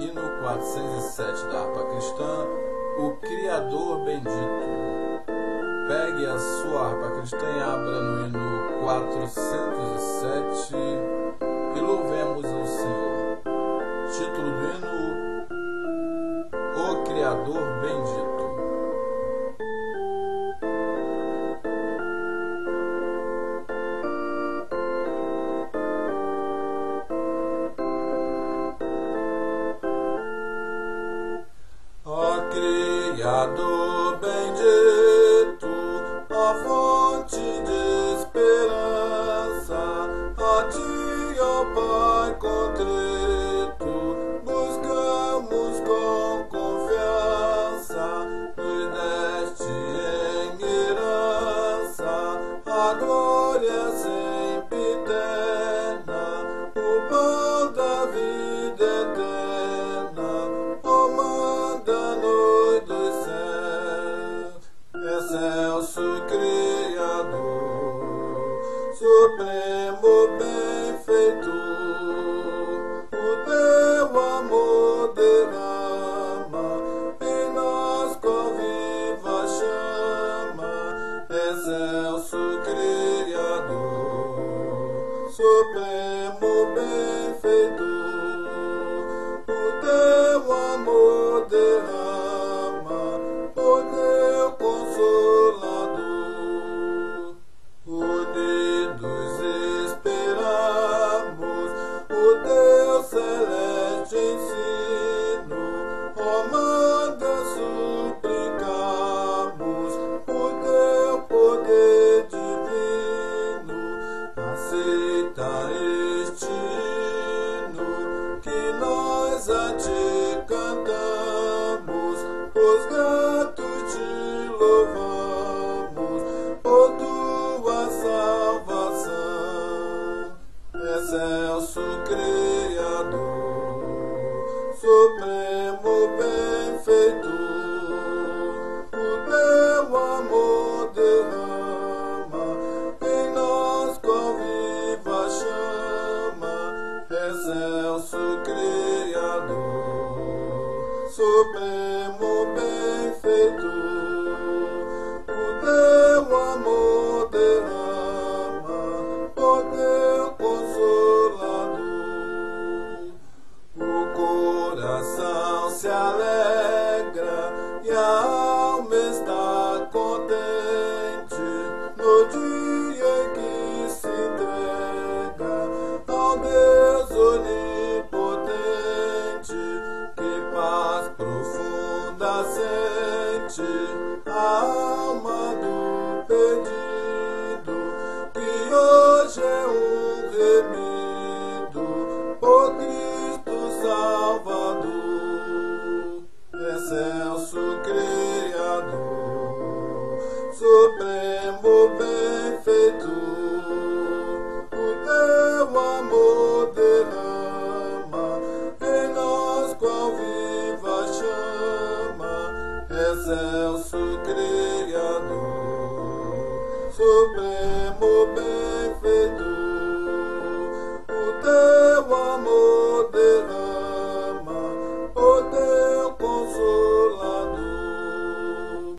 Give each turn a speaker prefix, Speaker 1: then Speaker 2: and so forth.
Speaker 1: Hino 407 da harpa cristã, o Criador bendito. Pegue a sua harpa cristã e abra no hino 407 e louvemos ao Senhor. Título do hino: O Criador bendito.
Speaker 2: Criador bendito, a fonte de esperança, a ti, ó Pai contrito, buscamos com confiança, nos deste em herança, a glória sempre eterna, o pão da vida eterna, ó manda-nos dos céus, excelso Criador, supremo benfeitor, o teu amor derrama em nós com viva chama, excelso Criador, supremo benfeitor, o teu amor derrama, o meu consolador. Unidos esperamos o teu celeste ensino, ó manda suplicamos o teu poder divino, aceita este hino que nós a ti cantamos, os gratos te louvamos por tua salvação, excelso Criador, supremo benfeitor, o teu amor derrama em nós com viva chama, excelso Criador, supremo benfeitor, o teu amor derrama, o teu consolador. O coração se alegra e a alma está contente no dia em que se entrega ao Deus onipotente, que paz profunda sente a alma do perdido, que hoje é um remido por Cristo Salvador, excelso Criador, supremo benfeitor, o teu amor derrama em nós com viva chama, excelso Criador, supremo benfeitor.